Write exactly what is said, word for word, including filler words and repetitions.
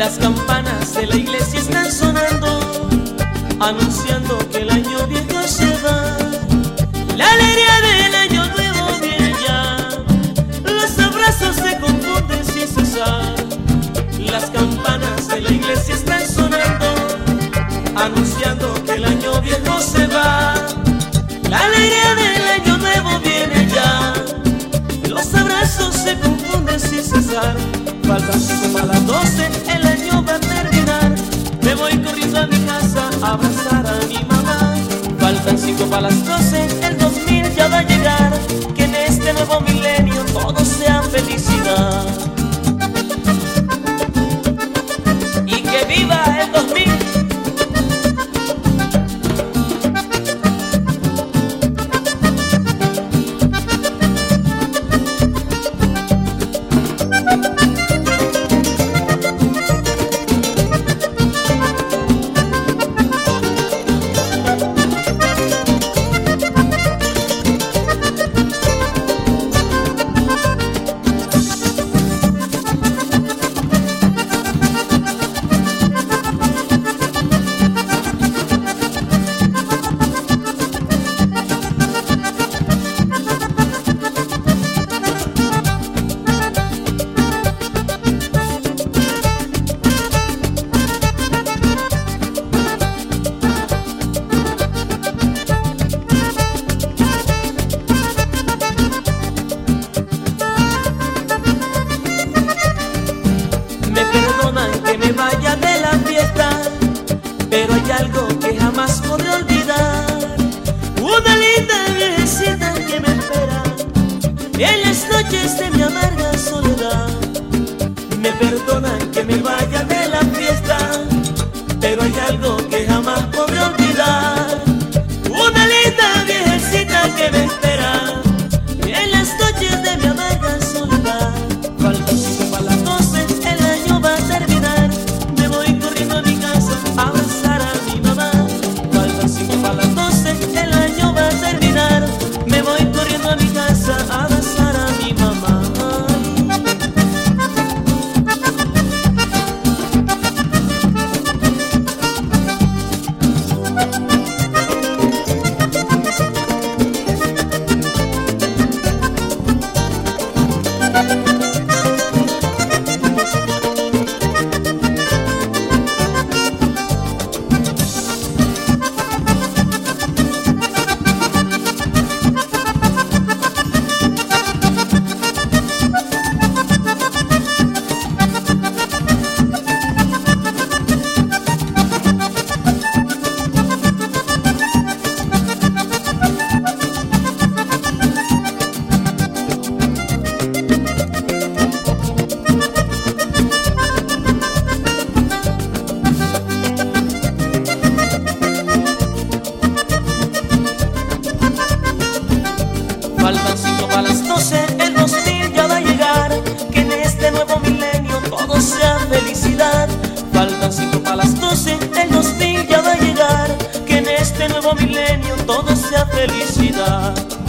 Las campanas de la iglesia están sonando, anunciando que el año viejo se va. La alegría del año nuevo viene ya, los abrazos se confunden sin cesar. Las campanas de la iglesia están sonando, anunciando que el año viejo se va. La alegría del año nuevo viene ya, los abrazos se confunden sin cesar. Faltan cinco para las doce, el año va a terminar. Me voy corriendo a mi casa a abrazar a mi mamá. Faltan cinco para las doce, el dos mil ya va a llegar. Que en este nuevo milenio todo sea felicidad. Y que viva el dos mil. Vaya de la fiesta, pero hay algo que jamás podré olvidar. Una linda viejecita que me espera en las noches de mi amarga soledad. Me perdonan que me vaya de la fiesta, pero hay algo que jamás podré olvidar. Una linda viejecita que me espera en las noches de mi amarga soledad. Faltan cinco para las doce, el año va a terminar. Me voy corriendo a mi casa a abrazar a mi mamá. Faltan cinco para las doce, el año va a terminar. Me voy corriendo a mi casa a abrazar a mi mamá. Faltan cinco para las doce, el dos mil ya va a llegar. Que en este nuevo milenio todo sea felicidad. Faltan cinco para las doce, el dos mil ya va a llegar. Que en este nuevo milenio todo sea felicidad.